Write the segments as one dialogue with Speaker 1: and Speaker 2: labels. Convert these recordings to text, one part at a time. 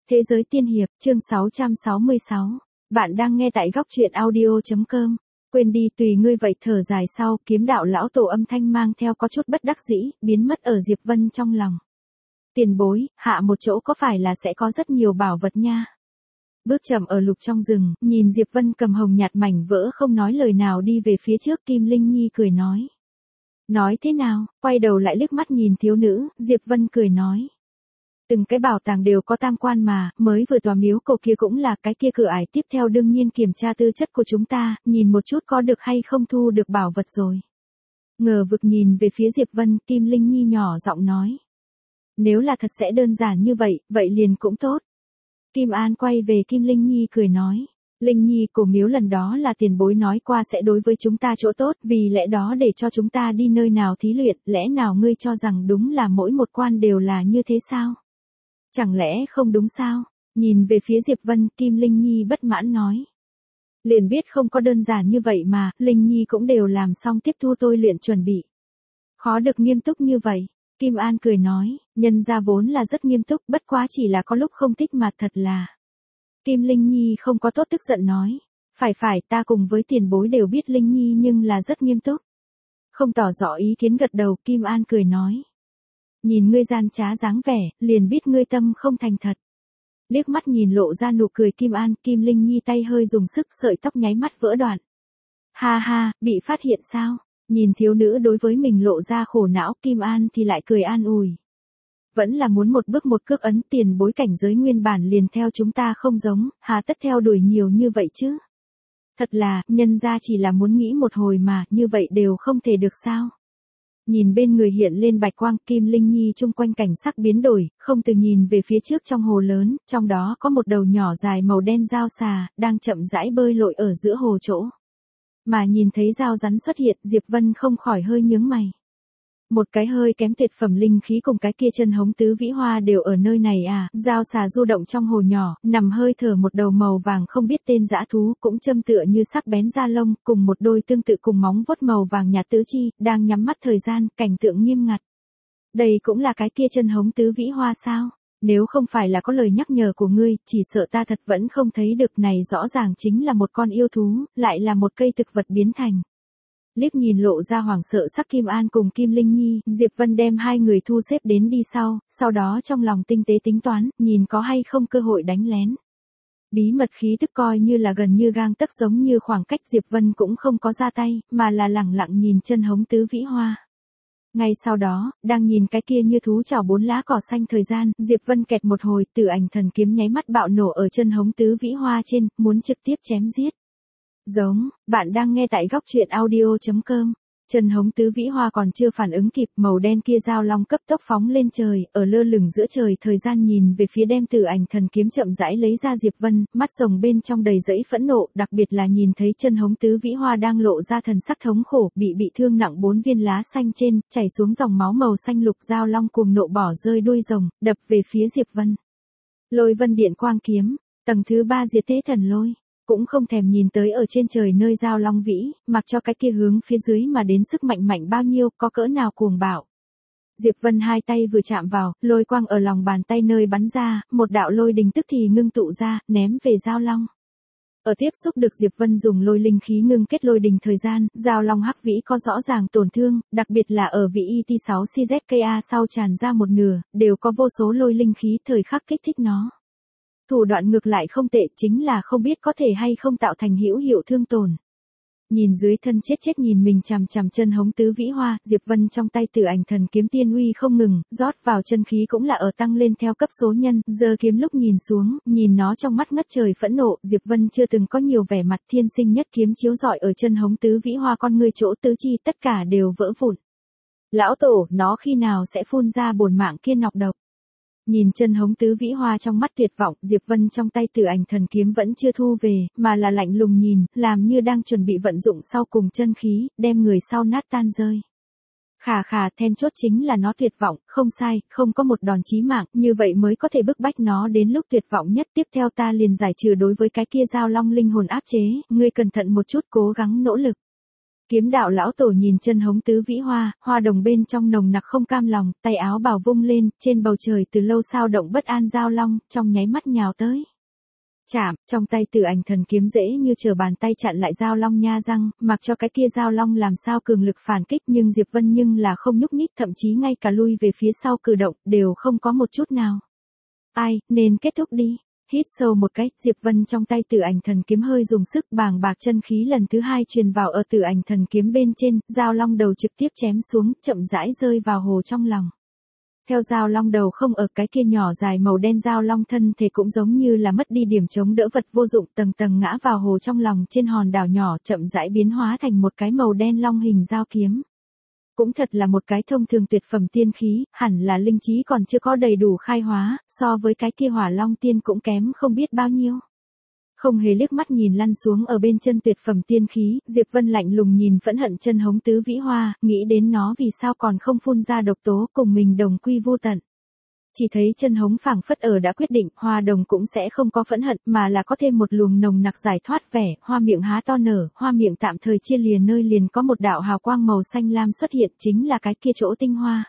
Speaker 1: Thế giới tiên hiệp, chương 666. Bạn đang nghe tại góc truyện audio.com. Quên đi, tùy ngươi vậy. Thở dài sau, kiếm đạo lão tổ âm thanh mang theo có chút bất đắc dĩ, biến mất ở Diệp Vân trong lòng. Tiền bối, hạ một chỗ có phải là sẽ có rất nhiều bảo vật nha. Bước chậm ở lục trong rừng, nhìn Diệp Vân cầm hồng nhạt mảnh vỡ không nói lời nào đi về phía trước. Kim Linh Nhi cười nói. Nói thế nào, quay đầu lại liếc mắt nhìn thiếu nữ, Diệp Vân cười nói. Từng cái bảo tàng đều có tam quan mà, mới vừa tòa miếu cổ kia cũng là, cái kia cửa ải tiếp theo đương nhiên kiểm tra tư chất của chúng ta, nhìn một chút có được hay không thu được bảo vật rồi. Ngờ vực nhìn về phía Diệp Vân, Kim Linh Nhi nhỏ giọng nói. Nếu là thật sẽ đơn giản như vậy, vậy liền cũng tốt. Kim An quay về Kim Linh Nhi cười nói. Linh Nhi, cổ miếu lần đó là tiền bối nói qua sẽ đối với chúng ta chỗ tốt, vì lẽ đó để cho chúng ta đi nơi nào thí luyện, lẽ nào ngươi cho rằng đúng là mỗi một quan đều là như thế sao? Chẳng lẽ không đúng sao? Nhìn về phía Diệp Vân, Kim Linh Nhi bất mãn nói. Liền biết không có đơn giản như vậy mà, Linh Nhi cũng đều làm xong tiếp thu tôi luyện chuẩn bị. Khó được nghiêm túc như vậy. Kim An cười nói, nhân ra vốn là rất nghiêm túc, bất quá chỉ là có lúc không thích mà thật là. Kim Linh Nhi không có tốt tức giận nói. Phải, ta cùng với tiền bối đều biết Linh Nhi nhưng là rất nghiêm túc. Không tỏ rõ ý kiến gật đầu, Kim An cười nói. Nhìn ngươi gian trá dáng vẻ, liền biết ngươi tâm không thành thật. Liếc mắt nhìn lộ ra nụ cười Kim An, Kim Linh Nhi tay hơi dùng sức, sợi tóc nháy mắt vỡ đoạn. Ha, bị phát hiện sao? Nhìn thiếu nữ đối với mình lộ ra khổ não, Kim An thì lại cười an ủi. Vẫn là muốn một bước một cước ấn, tiền bối cảnh giới nguyên bản liền theo chúng ta không giống, hà tất theo đuổi nhiều như vậy chứ? Thật là, nhân ra chỉ là muốn nghĩ một hồi mà, như vậy đều không thể được sao? Nhìn bên người hiện lên bạch quang, Kim Linh Nhi chung quanh cảnh sắc biến đổi, không từ nhìn về phía trước trong hồ lớn, trong đó có một đầu nhỏ dài màu đen dao xà, đang chậm rãi bơi lội ở giữa hồ chỗ. Mà nhìn thấy dao rắn xuất hiện, Diệp Vân không khỏi hơi nhướng mày. Một cái hơi kém tuyệt phẩm linh khí cùng cái kia chân hống tứ vĩ hoa đều ở nơi này à, dao xà du động trong hồ nhỏ, nằm hơi thở một đầu màu vàng không biết tên dã thú, cũng châm tựa như sắc bén da lông, cùng một đôi tương tự cùng móng vuốt màu vàng nhạt tứ chi, đang nhắm mắt thời gian, cảnh tượng nghiêm ngặt. Đây cũng là cái kia chân hống tứ vĩ hoa sao? Nếu không phải là có lời nhắc nhở của ngươi, chỉ sợ ta thật vẫn không thấy được, này rõ ràng chính là một con yêu thú, lại là một cây thực vật biến thành. Liếc nhìn lộ ra hoảng sợ sắc Kim An cùng Kim Linh Nhi, Diệp Vân đem hai người thu xếp đến đi sau đó trong lòng tinh tế tính toán, nhìn có hay không cơ hội đánh lén. Bí mật khí tức coi như là gần như gang tấc, giống như khoảng cách Diệp Vân cũng không có ra tay, mà là lẳng lặng nhìn chân hống tứ vĩ hoa. Ngay sau đó, đang nhìn cái kia như thú chảo bốn lá cỏ xanh thời gian, Diệp Vân kẹt một hồi, Tử Ảnh Thần Kiếm nháy mắt bạo nổ ở chân hống tứ vĩ hoa trên, muốn trực tiếp chém giết. Giống, bạn đang nghe tại góc truyện audio.com. Chân hống tứ vĩ hoa còn chưa phản ứng kịp, màu đen kia dao long cấp tốc phóng lên trời, ở lơ lửng giữa trời thời gian nhìn về phía đem Tử Ảnh Thần Kiếm chậm rãi lấy ra Diệp Vân, mắt rồng bên trong đầy dẫy phẫn nộ, đặc biệt là nhìn thấy chân hống tứ vĩ hoa đang lộ ra thần sắc thống khổ, bị thương nặng 4 viên lá xanh trên, chảy xuống dòng máu màu xanh lục, dao long cuồng nộ bỏ rơi đuôi rồng, đập về phía Diệp Vân. Lôi Vân Điện Quang Kiếm, tầng thứ 3 Diệt Thế Thần Lôi. Cũng không thèm nhìn tới ở trên trời nơi dao long vĩ, mặc cho cái kia hướng phía dưới mà đến sức mạnh bao nhiêu, có cỡ nào cuồng bạo. Diệp Vân hai tay vừa chạm vào, lôi quang ở lòng bàn tay nơi bắn ra, một đạo lôi đình tức thì ngưng tụ ra, ném về dao long. Ở tiếp xúc được Diệp Vân dùng lôi linh khí ngưng kết lôi đình thời gian, dao long hắc vĩ có rõ ràng tổn thương, đặc biệt là ở vị IT6 CZKA sau tràn ra một nửa, đều có vô số lôi linh khí thời khắc kích thích nó. Thủ đoạn ngược lại không tệ, chính là không biết có thể hay không tạo thành hữu hiệu thương tổn. Nhìn dưới thân chết nhìn mình chằm chân hống tứ vĩ hoa, Diệp Vân trong tay Tử Ảnh Thần Kiếm tiên uy không ngừng, rót vào chân khí cũng là ở tăng lên theo cấp số nhân, giơ kiếm lúc nhìn xuống, nhìn nó trong mắt ngất trời phẫn nộ, Diệp Vân chưa từng có nhiều vẻ mặt, thiên sinh nhất kiếm chiếu rọi ở chân hống tứ vĩ hoa, con người chỗ tứ chi tất cả đều vỡ vụn. Lão tổ, nó khi nào sẽ phun ra bổn mạng kia nọc độc? Nhìn chân hống tứ vĩ hoa trong mắt tuyệt vọng, Diệp Vân trong tay Tử Ảnh Thần Kiếm vẫn chưa thu về, mà là lạnh lùng nhìn, làm như đang chuẩn bị vận dụng sau cùng chân khí, đem người sau nát tan rơi. Khà, then chốt chính là nó tuyệt vọng, không sai, không có một đòn chí mạng, như vậy mới có thể bức bách nó đến lúc tuyệt vọng nhất. Tiếp theo ta liền giải trừ đối với cái kia dao long linh hồn áp chế, ngươi cẩn thận một chút, cố gắng nỗ lực. Kiếm đạo lão tổ nhìn chân hống tứ vĩ hoa, hoa đồng bên trong nồng nặc không cam lòng, tay áo bào vung lên, trên bầu trời từ lâu sao động bất an giao long, trong nháy mắt nhào tới. Chạm, trong tay Tử Ảnh Thần Kiếm dễ như trở bàn tay chặn lại giao long nha răng, mặc cho cái kia giao long làm sao cường lực phản kích nhưng Diệp Vân nhưng là không nhúc nhích, thậm chí ngay cả lui về phía sau cử động, đều không có một chút nào. Ai, nên kết thúc đi. Hít sâu một cái, Diệp Vân trong tay Tử Ảnh Thần Kiếm hơi dùng sức, bàng bạc chân khí lần thứ hai truyền vào ở Tử Ảnh Thần Kiếm bên trên, giao long đầu trực tiếp chém xuống, chậm rãi rơi vào hồ trong lòng. Theo giao long đầu không ở cái kia nhỏ dài màu đen giao long thân thể cũng giống như là mất đi điểm chống đỡ vật vô dụng, tầng tầng ngã vào hồ trong lòng trên hòn đảo nhỏ, chậm rãi biến hóa thành một cái màu đen long hình giao kiếm. Cũng thật là một cái thông thường tuyệt phẩm tiên khí, hẳn là linh trí còn chưa có đầy đủ khai hóa, so với cái kia hỏa long tiên cũng kém không biết bao nhiêu. Không hề liếc mắt nhìn lăn xuống ở bên chân tuyệt phẩm tiên khí, Diệp Vân lạnh lùng nhìn phẫn hận chân hống tứ vĩ hoa, nghĩ đến nó vì sao còn không phun ra độc tố cùng mình đồng quy vô tận. Chỉ thấy chân hống phảng phất ở đã quyết định, hoa đồng cũng sẽ không có phẫn hận mà là có thêm một luồng nồng nặc giải thoát vẻ, hoa miệng há to nở, hoa miệng tạm thời chia lìa nơi liền có một đạo hào quang màu xanh lam xuất hiện, chính là cái kia chỗ tinh hoa.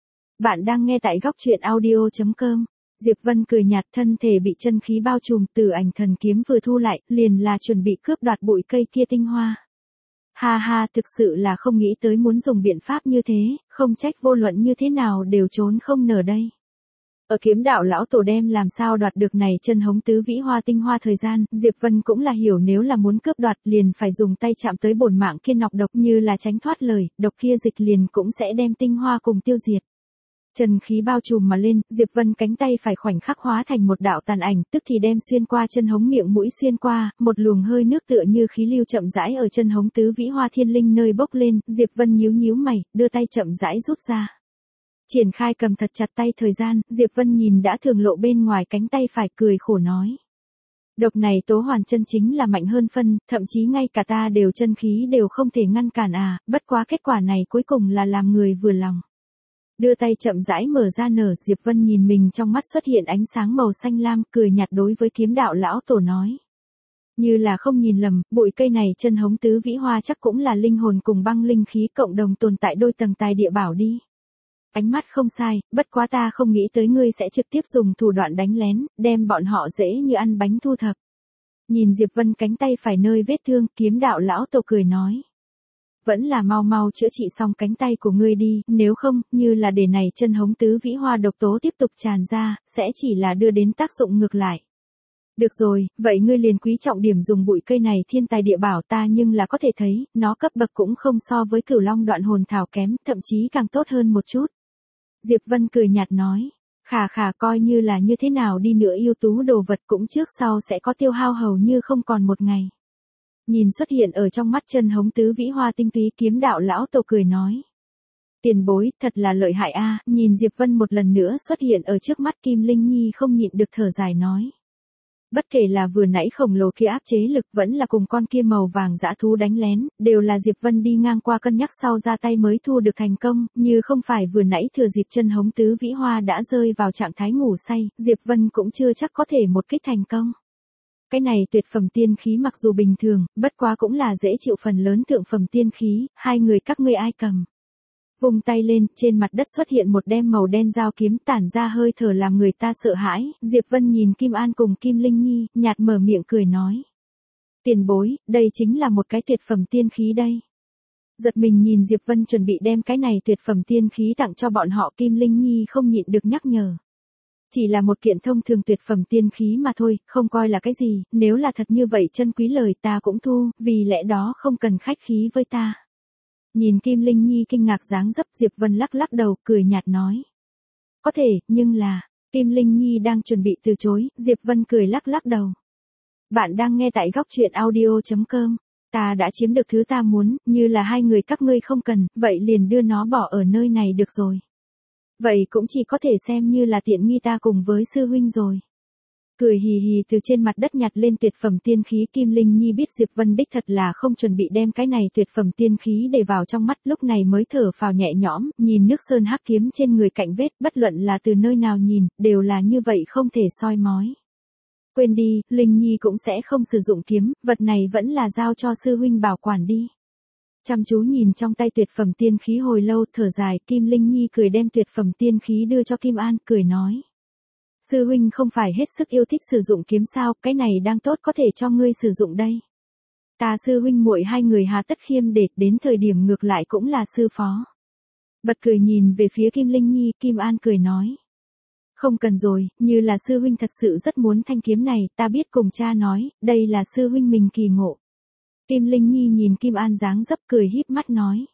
Speaker 1: Bạn đang nghe tại góc truyện audio.com. Diệp Vân cười nhạt, thân thể bị chân khí bao trùm, Tử Ảnh Thần Kiếm vừa thu lại, liền là chuẩn bị cướp đoạt bụi cây kia tinh hoa. Ha ha, thực sự là không nghĩ tới muốn dùng biện pháp như thế, không trách vô luận như thế nào đều trốn không nở đây. Ở kiếm đạo lão tổ đem làm sao đoạt được này chân hống tứ vĩ hoa tinh hoa thời gian, Diệp Vân cũng là hiểu nếu là muốn cướp đoạt liền phải dùng tay chạm tới bổn mạng kia nọc độc, như là tránh thoát lời, độc kia dịch liền cũng sẽ đem tinh hoa cùng tiêu diệt. Chân khí bao trùm mà lên, Diệp Vân cánh tay phải khoảnh khắc hóa thành một đạo tàn ảnh, tức thì đem xuyên qua chân hống miệng mũi xuyên qua, một luồng hơi nước tựa như khí lưu chậm rãi ở chân hống tứ vĩ hoa thiên linh nơi bốc lên, Diệp Vân nhíu nhíu mày, đưa tay chậm rãi rút ra. Triển khai cầm thật chặt tay thời gian, Diệp Vân nhìn đã thường lộ bên ngoài cánh tay phải, cười khổ nói. Độc này tố hoàn chân chính là mạnh hơn phân, thậm chí ngay cả ta đều chân khí đều không thể ngăn cản à, bất quá kết quả này cuối cùng là làm người vừa lòng. Đưa tay chậm rãi mở ra nở, Diệp Vân nhìn mình trong mắt xuất hiện ánh sáng màu xanh lam, cười nhạt đối với kiếm đạo lão tổ nói. Như là không nhìn lầm, bụi cây này chân hống tứ vĩ hoa chắc cũng là linh hồn cùng băng linh khí cộng đồng tồn tại đôi tầng tài địa bảo đi. Ánh mắt không sai, bất quá ta không nghĩ tới ngươi sẽ trực tiếp dùng thủ đoạn đánh lén, đem bọn họ dễ như ăn bánh thu thập. Nhìn Diệp Vân cánh tay phải nơi vết thương, kiếm đạo lão tổ cười nói. Vẫn là mau mau chữa trị xong cánh tay của ngươi đi, nếu không, như là để này chân hống tứ vĩ hoa độc tố tiếp tục tràn ra, sẽ chỉ là đưa đến tác dụng ngược lại. Được rồi, vậy ngươi liền quý trọng điểm dùng bụi cây này thiên tài địa bảo ta, nhưng là có thể thấy, nó cấp bậc cũng không so với Cửu Long Đoạn Hồn Thảo kém, thậm chí càng tốt hơn một chút. Diệp Vân cười nhạt nói, khà coi như là như thế nào đi nữa yêu tú đồ vật cũng trước sau sẽ có tiêu hao hầu như không còn một ngày. Nhìn xuất hiện ở trong mắt chân hống tứ vĩ hoa tinh túy, kiếm đạo lão tổ cười nói. Tiền bối, thật là lợi hại a. Nhìn Diệp Vân một lần nữa xuất hiện ở trước mắt, Kim Linh Nhi không nhịn được thở dài nói. Bất kể là vừa nãy khổng lồ kia áp chế lực, vẫn là cùng con kia màu vàng dã thú đánh lén, đều là Diệp Vân đi ngang qua cân nhắc sau ra tay mới thu được thành công, như không phải vừa nãy thừa dịp chân hống tứ vĩ hoa đã rơi vào trạng thái ngủ say, Diệp Vân cũng chưa chắc có thể một kích thành công. Cái này tuyệt phẩm tiên khí mặc dù bình thường, bất quá cũng là dễ chịu phần lớn thượng phẩm tiên khí, hai người các ngươi ai cầm. Vùng tay lên, trên mặt đất xuất hiện một đem màu đen dao kiếm tản ra hơi thở làm người ta sợ hãi, Diệp Vân nhìn Kim An cùng Kim Linh Nhi, nhạt mở miệng cười nói. Tiền bối, đây chính là một cái tuyệt phẩm tiên khí đây. Giật mình nhìn Diệp Vân chuẩn bị đem cái này tuyệt phẩm tiên khí tặng cho bọn họ, Kim Linh Nhi không nhịn được nhắc nhở. Chỉ là một kiện thông thường tuyệt phẩm tiên khí mà thôi, không coi là cái gì, nếu là thật như vậy chân quý lời ta cũng thu, vì lẽ đó không cần khách khí với ta. Nhìn Kim Linh Nhi kinh ngạc dáng dấp, Diệp Vân lắc lắc đầu, cười nhạt nói. Có thể, nhưng là, Kim Linh Nhi đang chuẩn bị từ chối, Diệp Vân cười lắc lắc đầu. Bạn đang nghe tại góc truyện audio.com, ta đã chiếm được thứ ta muốn, như là hai người các ngươi không cần, vậy liền đưa nó bỏ ở nơi này được rồi. Vậy cũng chỉ có thể xem như là tiện nghi ta cùng với sư huynh rồi. Cười hì hì từ trên mặt đất nhặt lên tuyệt phẩm tiên khí, Kim Linh Nhi biết Diệp Vân đích thật là không chuẩn bị đem cái này tuyệt phẩm tiên khí để vào trong mắt, lúc này mới thở phào nhẹ nhõm, nhìn nước sơn hắc kiếm trên người cạnh vết, bất luận là từ nơi nào nhìn, đều là như vậy không thể soi mói. Quên đi, Linh Nhi cũng sẽ không sử dụng kiếm, vật này vẫn là giao cho sư huynh bảo quản đi. Chăm chú nhìn trong tay tuyệt phẩm tiên khí hồi lâu, thở dài, Kim Linh Nhi cười đem tuyệt phẩm tiên khí đưa cho Kim An, cười nói. Sư huynh không phải hết sức yêu thích sử dụng kiếm sao, cái này đang tốt có thể cho ngươi sử dụng đây. Ta sư huynh muội hai người hà tất khiêm để, đến thời điểm ngược lại cũng là sư phó. Bật cười nhìn về phía Kim Linh Nhi, Kim An cười nói. Không cần rồi, như là sư huynh thật sự rất muốn thanh kiếm này, ta biết cùng cha nói, đây là sư huynh mình kỳ ngộ. Kim Linh Nhi nhìn Kim An dáng dấp cười híp mắt nói.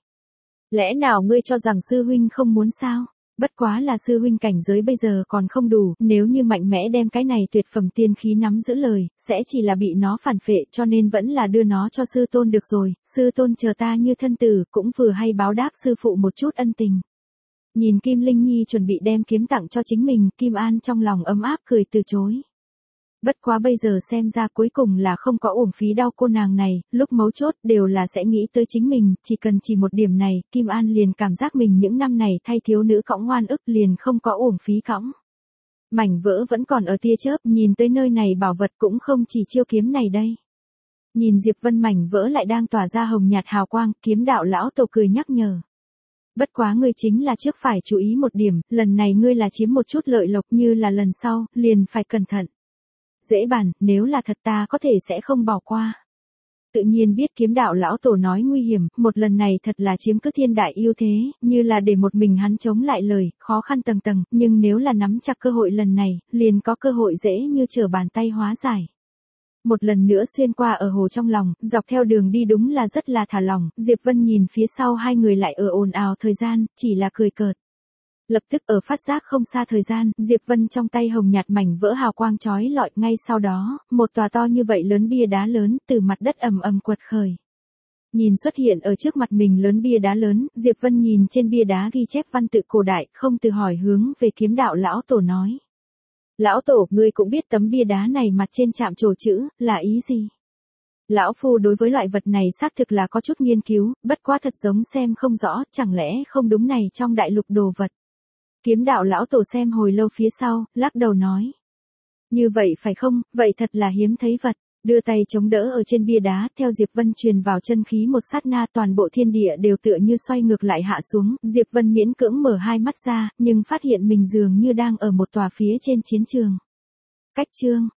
Speaker 1: Lẽ nào ngươi cho rằng sư huynh không muốn sao? Bất quá là sư huynh cảnh giới bây giờ còn không đủ, nếu như mạnh mẽ đem cái này tuyệt phẩm tiên khí nắm giữ lời, sẽ chỉ là bị nó phản phệ, cho nên vẫn là đưa nó cho sư tôn được rồi, sư tôn chờ ta như thân tử, cũng vừa hay báo đáp sư phụ một chút ân tình. Nhìn Kim Linh Nhi chuẩn bị đem kiếm tặng cho chính mình, Kim An trong lòng ấm áp cười từ chối. Bất quá bây giờ xem ra cuối cùng là không có uổng phí đau cô nàng này, lúc mấu chốt đều là sẽ nghĩ tới chính mình, chỉ một điểm này, Kim An liền cảm giác mình những năm này thay thiếu nữ cõng oan ức liền không có uổng phí cõng. Mảnh vỡ vẫn còn ở tia chớp, nhìn tới nơi này bảo vật cũng không chỉ chiêu kiếm này đây. Nhìn Diệp Vân mảnh vỡ lại đang tỏa ra hồng nhạt hào quang, kiếm đạo lão tổ cười nhắc nhở. Bất quá ngươi chính là trước phải chú ý một điểm, lần này ngươi là chiếm một chút lợi lộc như là lần sau, liền phải cẩn thận. Dễ bàn, nếu là thật ta có thể sẽ không bỏ qua. Tự nhiên biết kiếm đạo lão tổ nói nguy hiểm, một lần này thật là chiếm cứ thiên đại ưu thế, như là để một mình hắn chống lại lời, khó khăn tầng tầng, nhưng nếu là nắm chặt cơ hội lần này, liền có cơ hội dễ như trở bàn tay hóa giải. Một lần nữa xuyên qua ở hồ trong lòng, dọc theo đường đi đúng là rất là thả lỏng, Diệp Vân nhìn phía sau hai người lại ở ồn ào thời gian, chỉ là cười cợt. Lập tức ở phát giác không xa thời gian, Diệp Vân trong tay hồng nhạt mảnh vỡ hào quang chói lọi, ngay sau đó, một tòa to như vậy lớn bia đá lớn từ mặt đất ầm ầm quật khởi. Nhìn xuất hiện ở trước mặt mình lớn bia đá lớn, Diệp Vân nhìn trên bia đá ghi chép văn tự cổ đại, không từ hỏi hướng về kiếm đạo lão tổ nói. Lão tổ, ngươi cũng biết tấm bia đá này mặt trên chạm trổ chữ, là ý gì? Lão phu đối với loại vật này xác thực là có chút nghiên cứu, bất quá thật giống xem không rõ, chẳng lẽ không đúng này trong đại lục đồ vật. Kiếm đạo lão tổ xem hồi lâu phía sau, lắc đầu nói. Như vậy phải không, vậy thật là hiếm thấy vật. Đưa tay chống đỡ ở trên bia đá, theo Diệp Vân truyền vào chân khí một sát na, toàn bộ thiên địa đều tựa như xoay ngược lại hạ xuống, Diệp Vân miễn cưỡng mở hai mắt ra, nhưng phát hiện mình dường như đang ở một tòa phía trên chiến trường. Cách chương